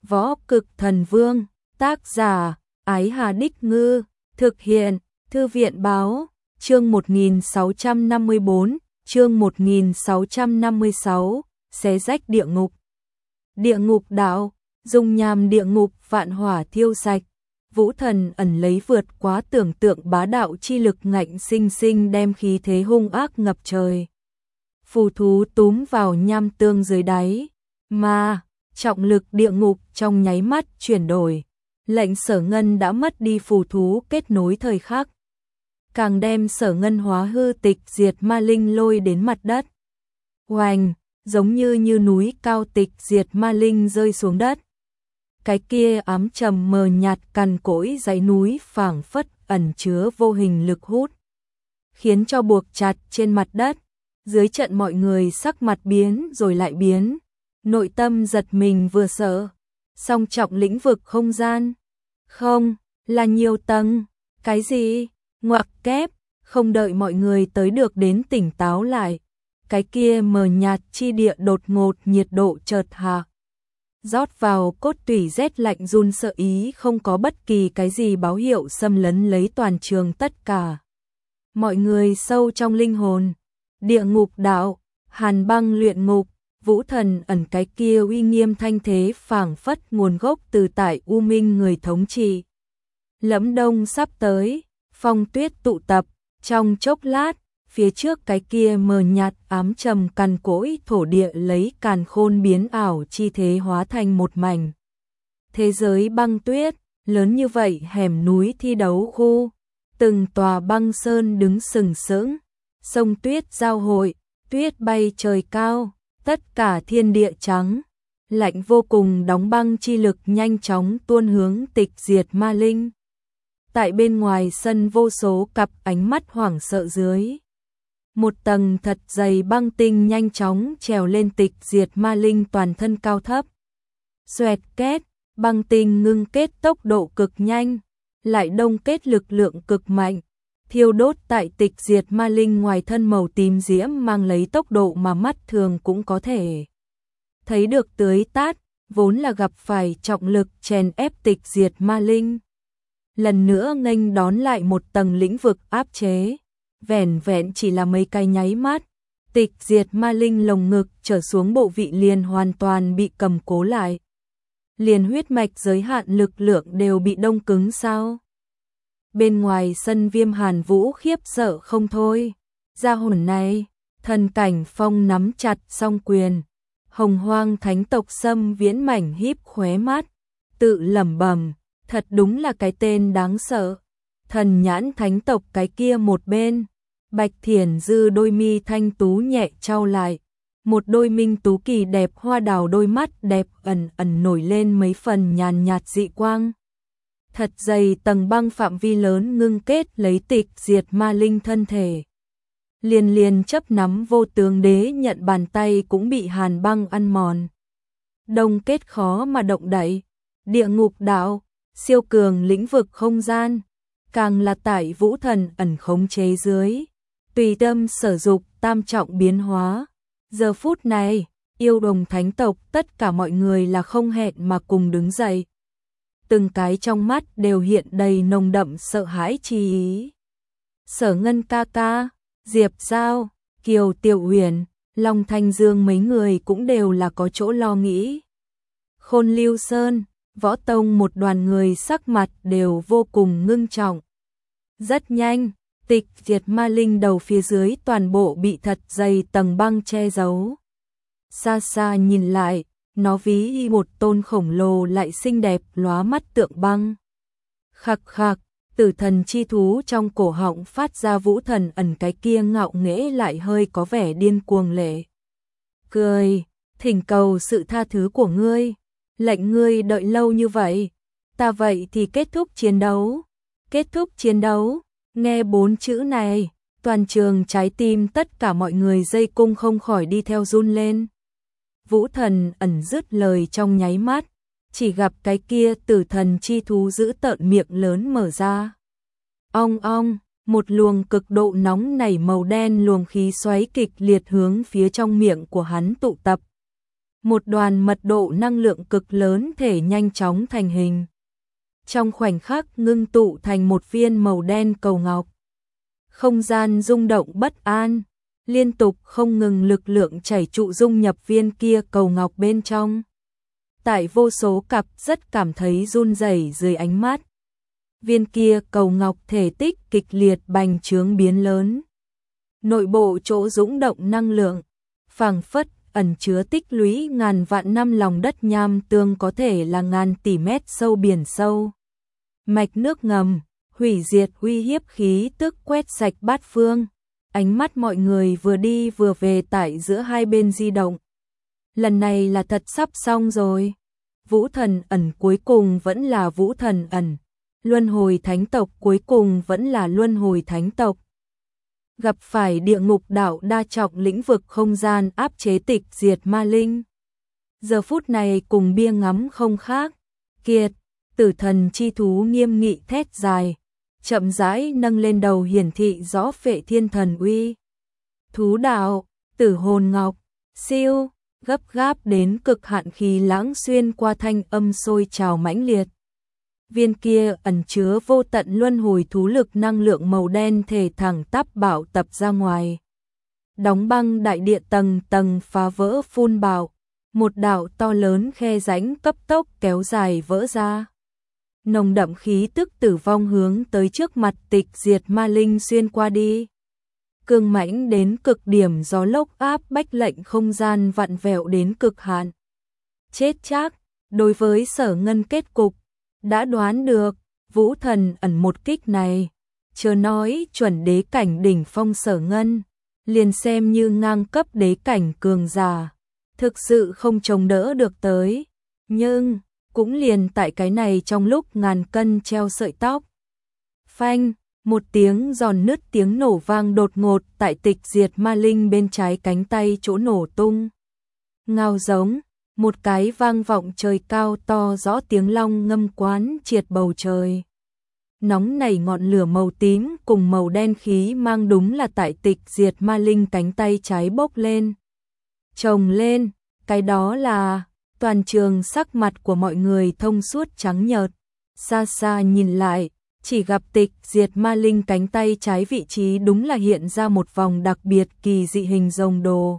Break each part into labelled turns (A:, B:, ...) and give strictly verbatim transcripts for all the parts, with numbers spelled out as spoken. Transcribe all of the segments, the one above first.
A: Võ Cực Thần Vương, tác giả, Ái Hà Đích Ngư, thực hiện, Thư viện Báo, chương một nghìn sáu trăm năm mươi bốn, chương một nghìn sáu trăm năm mươi sáu, xé rách địa ngục. Địa ngục đạo, dùng nham địa ngục vạn hỏa thiêu sạch. Vũ Thần ẩn lấy vượt quá tưởng tượng bá đạo chi lực ngạnh sinh sinh đem khí thế hung ác ngập trời. Phù thú túm vào nham tương dưới đáy, mà trọng lực địa ngục trong nháy mắt chuyển đổi. Lệnh Sở Ngân đã mất đi phù thú kết nối thời khắc, càng đem Sở Ngân hóa hư tịch diệt ma linh lôi đến mặt đất. Oành, giống như như núi cao tịch diệt ma linh rơi xuống đất. Cái kia ám trầm mờ nhạt cằn cỗi dãy núi phảng phất ẩn chứa vô hình lực hút, khiến cho buộc chặt trên mặt đất. Dưới trận mọi người sắc mặt biến rồi lại biến, nội tâm giật mình vừa sợ. Song trọng lĩnh vực không gian, không, là nhiều tầng, cái gì, ngoặc kép, không đợi mọi người tới được đến tỉnh táo lại. Cái kia mờ nhạt chi địa đột ngột nhiệt độ chợt hạ, rót vào cốt tủy rét lạnh run sợ ý không có bất kỳ cái gì báo hiệu xâm lấn lấy toàn trường tất cả. Mọi người sâu trong linh hồn, địa ngục đạo, hàn băng luyện ngục, Vũ Thần ẩn cái kia uy nghiêm thanh thế phảng phất nguồn gốc từ tại U Minh người thống trị. Lẫm đông sắp tới, phong tuyết tụ tập, trong chốc lát, phía trước cái kia mờ nhạt ám trầm cằn cỗi thổ địa lấy càn khôn biến ảo chi thế hóa thành một mảnh. Thế giới băng tuyết, lớn như vậy hẻm núi thi đấu khu, từng tòa băng sơn đứng sừng sững, sông tuyết giao hội, tuyết bay trời cao, tất cả thiên địa trắng, lạnh vô cùng đóng băng chi lực nhanh chóng tuôn hướng tịch diệt ma linh. Tại bên ngoài sân vô số cặp ánh mắt hoảng sợ dưới. Một tầng thật dày băng tinh nhanh chóng trèo lên tịch diệt ma linh toàn thân cao thấp. Xoẹt két, băng tinh ngưng kết tốc độ cực nhanh, lại đông kết lực lượng cực mạnh, thiêu đốt tại tịch diệt ma linh ngoài thân màu tím diễm mang lấy tốc độ mà mắt thường cũng có thể thấy được tưới tát, vốn là gặp phải trọng lực chèn ép tịch diệt ma linh. Lần nữa nghênh đón lại một tầng lĩnh vực áp chế. Vẻn vẹn chỉ là mấy cái nháy mắt, tịch diệt ma linh lồng ngực trở xuống bộ vị liền hoàn toàn bị cầm cố lại. Liền huyết mạch giới hạn lực lượng đều bị đông cứng sao? Bên ngoài sân Viêm Hàn Vũ khiếp sợ không thôi. Gia hồn này, thần cảnh phong nắm chặt song quyền. Hồng Hoang thánh tộc Sâm Viễn mảnh híp khóe mắt, tự lẩm bẩm, thật đúng là cái tên đáng sợ. Thần nhãn thánh tộc cái kia một bên, Bạch Thiển Dư đôi mi thanh tú nhẹ trao lại, một đôi minh tú kỳ đẹp hoa đào đôi mắt đẹp ẩn ẩn nổi lên mấy phần nhàn nhạt dị quang. Thật dày tầng băng phạm vi lớn ngưng kết lấy tịch diệt ma linh thân thể. Liền liền chấp nắm vô tướng đế nhận bàn tay cũng bị hàn băng ăn mòn. Đông kết khó mà động đậy, địa ngục đạo, siêu cường lĩnh vực không gian, càng là tại Vũ Thần ẩn khống chế dưới, tùy tâm sở dục tam trọng biến hóa. Giờ phút này, yêu đồng thánh tộc tất cả mọi người là không hẹn mà cùng đứng dậy. Từng cái trong mắt đều hiện đầy nồng đậm sợ hãi chi ý. Sở Ngân ca ca, Diệp Giao, Kiều Tiểu Huyền, Long Thanh Dương mấy người cũng đều là có chỗ lo nghĩ. Khôn Lưu Sơn, Võ Tông một đoàn người sắc mặt đều vô cùng ngưng trọng. Rất nhanh, tịch diệt ma linh đầu phía dưới toàn bộ bị thật dày tầng băng che giấu. Xa xa nhìn lại, nó ví một tôn khổng lồ lại xinh đẹp lóa mắt tượng băng. Khặc khặc, tử thần chi thú trong cổ họng phát ra Vũ Thần ẩn cái kia ngạo nghễ lại hơi có vẻ điên cuồng lệ. Cười, thỉnh cầu sự tha thứ của ngươi, lệnh ngươi đợi lâu như vậy, ta vậy thì kết thúc chiến đấu. Kết thúc chiến đấu, nghe bốn chữ này, toàn trường trái tim tất cả mọi người dây cung không khỏi đi theo run lên. Vũ Thần ẩn dứt lời trong nháy mắt, chỉ gặp cái kia tử thần chi thú giữ tợn miệng lớn mở ra. Ong ong, một luồng cực độ nóng nảy màu đen luồng khí xoáy kịch liệt hướng phía trong miệng của hắn tụ tập. một đoàn mật độ năng lượng cực lớn thể nhanh chóng thành hình. Trong khoảnh khắc ngưng tụ thành một viên màu đen cầu ngọc. Không gian rung động bất an, liên tục không ngừng lực lượng chảy trụ dung nhập viên kia cầu ngọc bên trong. Tại vô số cặp rất cảm thấy run rẩy dưới ánh mắt. Viên kia cầu ngọc thể tích kịch liệt bành trướng biến lớn. Nội bộ chỗ dũng động năng lượng, phảng phất ẩn chứa tích lũy ngàn vạn năm lòng đất nham tương có thể là ngàn tỷ mét sâu biển sâu. Mạch nước ngầm, hủy diệt uy hiếp khí tức quét sạch bát phương. Ánh mắt mọi người vừa đi vừa về tại giữa hai bên di động. Lần này là thật sắp xong rồi. Vũ thần ẩn cuối cùng vẫn là vũ thần ẩn. Luân hồi thánh tộc cuối cùng vẫn là luân hồi thánh tộc. Gặp phải địa ngục đạo đa trọng lĩnh vực không gian áp chế tịch diệt ma linh. Giờ phút này cùng bia ngắm không khác. Kiệt, tử thần chi thú nghiêm nghị thét dài. Chậm rãi nâng lên đầu hiển thị rõ phệ thiên thần uy. Thú đạo, tử hồn ngọc, siêu, gấp gáp đến cực hạn khí lãng xuyên qua thanh âm sôi trào mãnh liệt. Viên kia ẩn chứa vô tận luân hồi thú lực năng lượng màu đen thể thẳng tắp bạo tập ra ngoài. Đóng băng đại địa tầng tầng phá vỡ phun bạo, một đạo to lớn khe rãnh cấp tốc kéo dài vỡ ra. Nồng đậm khí tức tử vong hướng tới trước mặt tịch diệt ma linh xuyên qua đi. Cương mãnh đến cực điểm gió lốc áp bách lệnh không gian vặn vẹo đến cực hạn. Chết chắc, đối với Sở Ngân kết cục, đã đoán được, vũ thần ẩn một kích này, chớ nói chuẩn đế cảnh đỉnh phong Sở Ngân, liền xem như ngang cấp đế cảnh cường giả, thực sự không chống đỡ được tới, nhưng cũng liền tại cái này trong lúc ngàn cân treo sợi tóc. Phanh, một tiếng giòn nứt tiếng nổ vang đột ngột tại tịch diệt ma linh bên trái cánh tay chỗ nổ tung. Ngao giống, một cái vang vọng trời cao to rõ tiếng long ngâm quán triệt bầu trời. Nóng nảy ngọn lửa màu tím cùng màu đen khí mang đúng là tại tịch diệt ma linh cánh tay trái bốc lên. Trồng lên, cái đó là... Toàn trường sắc mặt của mọi người thông suốt trắng nhợt, xa xa nhìn lại, chỉ gặp tịch diệt ma linh cánh tay trái vị trí đúng là hiện ra một vòng đặc biệt kỳ dị hình rồng đồ.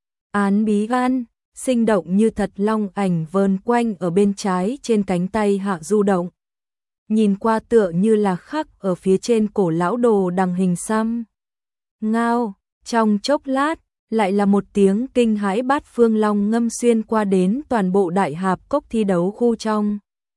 A: Án bí văn, sinh động như thật long ảnh vờn quanh ở bên trái trên cánh tay hạ du động. Nhìn qua tựa như là khắc ở phía trên cổ lão đồ đằng hình xăm. Ngao, trong chốc lát, lại là một tiếng kinh hãi bát phương long ngâm xuyên qua đến toàn bộ đại hạp cốc thi đấu khu trong.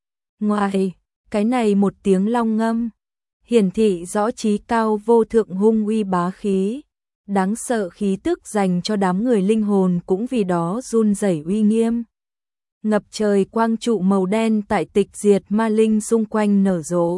A: Ngoài, cái này một tiếng long ngâm, hiển thị rõ trí cao vô thượng hung uy bá khí, đáng sợ khí tức dành cho đám người linh hồn cũng vì đó run rẩy uy nghiêm. Ngập trời quang trụ màu đen tại tịch diệt ma linh xung quanh nở rộ.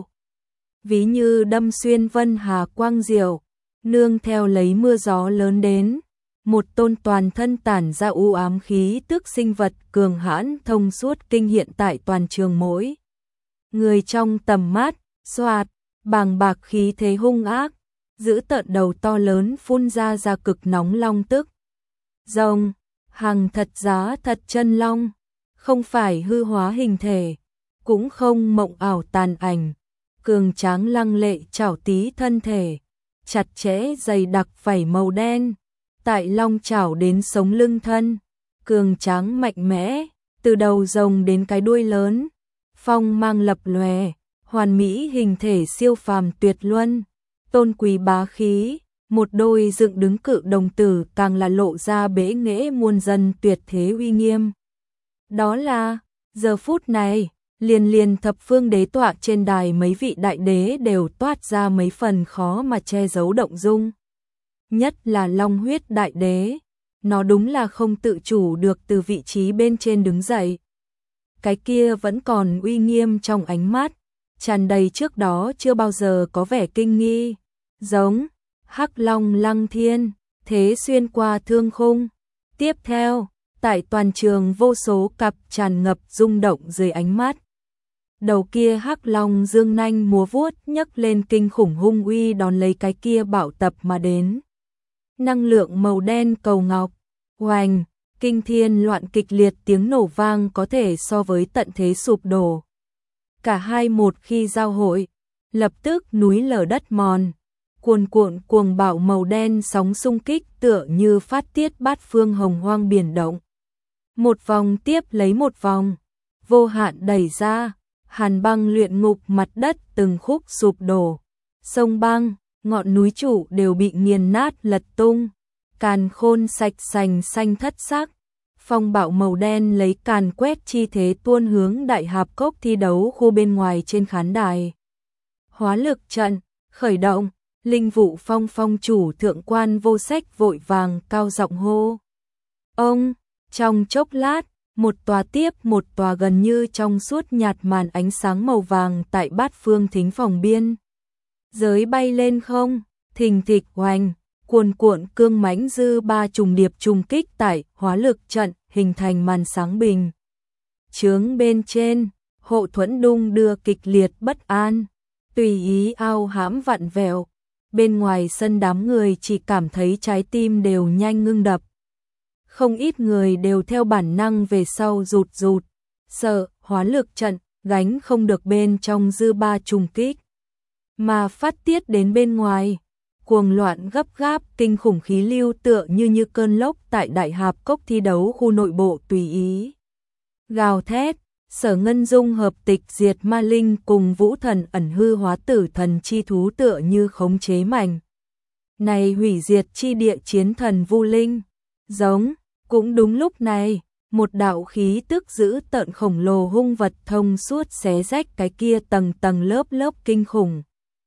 A: Ví như đâm xuyên vân hà quang diệu, nương theo lấy mưa gió lớn đến. Một tôn toàn thân tản ra u ám khí tức sinh vật cường hãn thông suốt kinh hiện tại toàn trường mỗi. Người trong tầm mắt, xoạt, bàng bạc khí thế hung ác, giữ tợn đầu to lớn phun ra ra cực nóng long tức. Rồng, hàng thật giá thật chân long, không phải hư hóa hình thể, cũng không mộng ảo tàn ảnh, cường tráng lăng lệ chảo tí thân thể, chặt chẽ dày đặc vảy màu đen. Tại long chảo đến sống lưng thân, cường tráng mạnh mẽ, từ đầu rồng đến cái đuôi lớn, phong mang lập lòe, hoàn mỹ hình thể siêu phàm tuyệt luân, tôn quý bá khí, một đôi dựng đứng cự đồng tử càng là lộ ra bế nghệ muôn dân tuyệt thế uy nghiêm. Đó là, giờ phút này, liền liền thập phương đế tọa trên đài mấy vị đại đế đều toát ra mấy phần khó mà che giấu động dung. Nhất là long huyết đại đế, nó đúng là không tự chủ được từ vị trí bên trên đứng dậy. Cái kia vẫn còn uy nghiêm trong ánh mắt, tràn đầy trước đó chưa bao giờ có vẻ kinh nghi, giống hắc long lăng thiên, thế xuyên qua thương khung. Tiếp theo, tại toàn trường vô số cặp tràn ngập rung động dưới ánh mắt. Đầu kia hắc long dương nanh múa vuốt nhấc lên kinh khủng hung uy đón lấy cái kia bạo tập mà đến. Năng lượng màu đen cầu ngọc, oành, kinh thiên loạn kịch liệt, tiếng nổ vang có thể so với tận thế sụp đổ. Cả hai một khi giao hội, lập tức núi lở đất mòn, cuồn cuộn cuồng bạo màu đen sóng xung kích tựa như phát tiết bát phương hồng hoang biển động. Một vòng tiếp lấy một vòng, vô hạn đẩy ra, hàn băng luyện ngục, mặt đất từng khúc sụp đổ, sông băng, ngọn núi trụ đều bị nghiền nát lật tung, càn khôn sạch sành xanh thất sắc. Phong bạo màu đen lấy càn quét chi thế tuôn hướng đại hạp cốc thi đấu khu bên ngoài trên khán đài. Hóa lực trận, khởi động, linh vụ phong phong chủ thượng quan vô sách vội vàng cao giọng hô. Ông, trong chốc lát, một tòa tiếp một tòa gần như trong suốt nhạt màn ánh sáng màu vàng tại bát phương thính phòng biên giới bay lên không, thình thịch oanh, cuồn cuộn cương mãnh dư ba trùng điệp trùng kích tại hóa lực trận, hình thành màn sáng bình chướng bên trên, hộ thuẫn đung đưa kịch liệt bất an, tùy ý ao hãm vặn vẹo. Bên ngoài sân đám người chỉ cảm thấy trái tim đều nhanh ngưng đập. Không ít người đều theo bản năng về sau rụt rụt, sợ hóa lực trận gánh không được bên trong dư ba trùng kích, mà phát tiết đến bên ngoài. Cuồng loạn gấp gáp kinh khủng khí lưu tựa như như cơn lốc tại đại hạp cốc thi đấu khu nội bộ tùy ý gào thét. Sở Ngân Dung hợp tịch diệt ma linh cùng vũ thần ẩn hư hóa tử thần chi thú tựa như khống chế mảnh này hủy diệt chi địa chiến thần vu linh. Giống, cũng đúng lúc này, một đạo khí tức dữ tợn khổng lồ hung vật thông suốt xé rách cái kia tầng tầng lớp lớp kinh khủng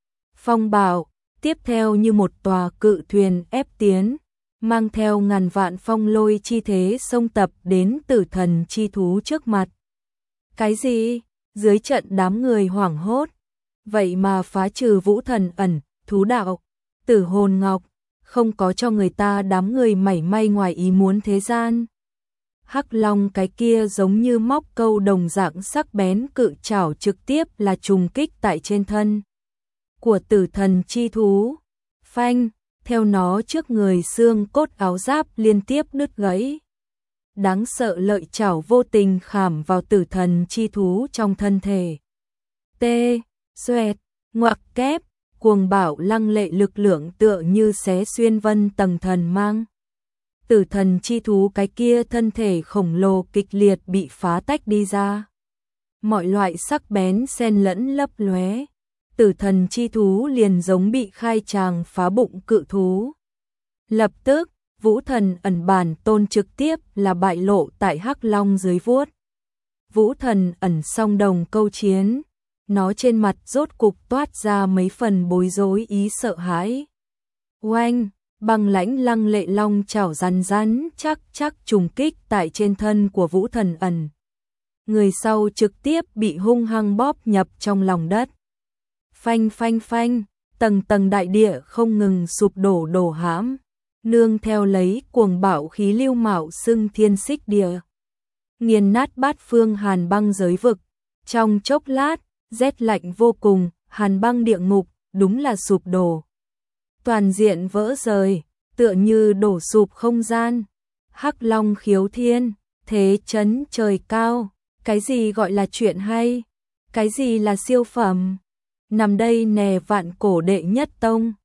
A: phong bạo, tiếp theo như một tòa cự thuyền ép tiến, mang theo ngàn vạn phong lôi chi thế xông tập đến tử thần chi thú trước mặt. Cái gì? Dưới trận đám người hoảng hốt, vậy mà phá trừ vũ thần ẩn, thú đạo, tử hồn ngọc, không có cho người ta đám người mảy may ngoài ý muốn thế gian. Hắc long cái kia giống như móc câu đồng dạng sắc bén cự chảo trực tiếp là trùng kích tại trên thân của tử thần chi thú. Phanh, theo nó trước người xương cốt áo giáp liên tiếp đứt gãy. Đáng sợ lợi chảo vô tình khảm vào tử thần chi thú trong thân thể. Tê, xoẹt, ngoặc kép, cuồng bạo lăng lệ lực lượng tựa như xé xuyên vân tầng thần mang. Tử thần chi thú cái kia thân thể khổng lồ kịch liệt bị phá tách đi ra. Mọi loại sắc bén xen lẫn lấp lóe. Tử thần chi thú liền giống bị khai tràng phá bụng cự thú. Lập tức, vũ thần ẩn bản tôn trực tiếp là bại lộ tại hắc long dưới vuốt. Vũ thần ẩn song đồng câu chiến, nó trên mặt rốt cục toát ra mấy phần bối rối ý sợ hãi. Oanh, băng lãnh lăng lệ long chảo rắn rắn chắc chắc trùng kích tại trên thân của vũ thần ẩn. Người sau trực tiếp bị hung hăng bóp nhập trong lòng đất. Phanh phanh phanh, tầng tầng đại địa không ngừng sụp đổ đổ hãm, nương theo lấy cuồng bạo khí lưu mạo xưng thiên xích địa. Nghiền nát bát phương hàn băng giới vực, trong chốc lát, rét lạnh vô cùng, hàn băng địa ngục, đúng là sụp đổ. Toàn diện vỡ rời, tựa như đổ sụp không gian. Hắc long khiếu thiên, thế chấn trời cao, cái gì gọi là chuyện hay, cái gì là siêu phẩm. Nằm đây nè vạn cổ đệ nhất tông,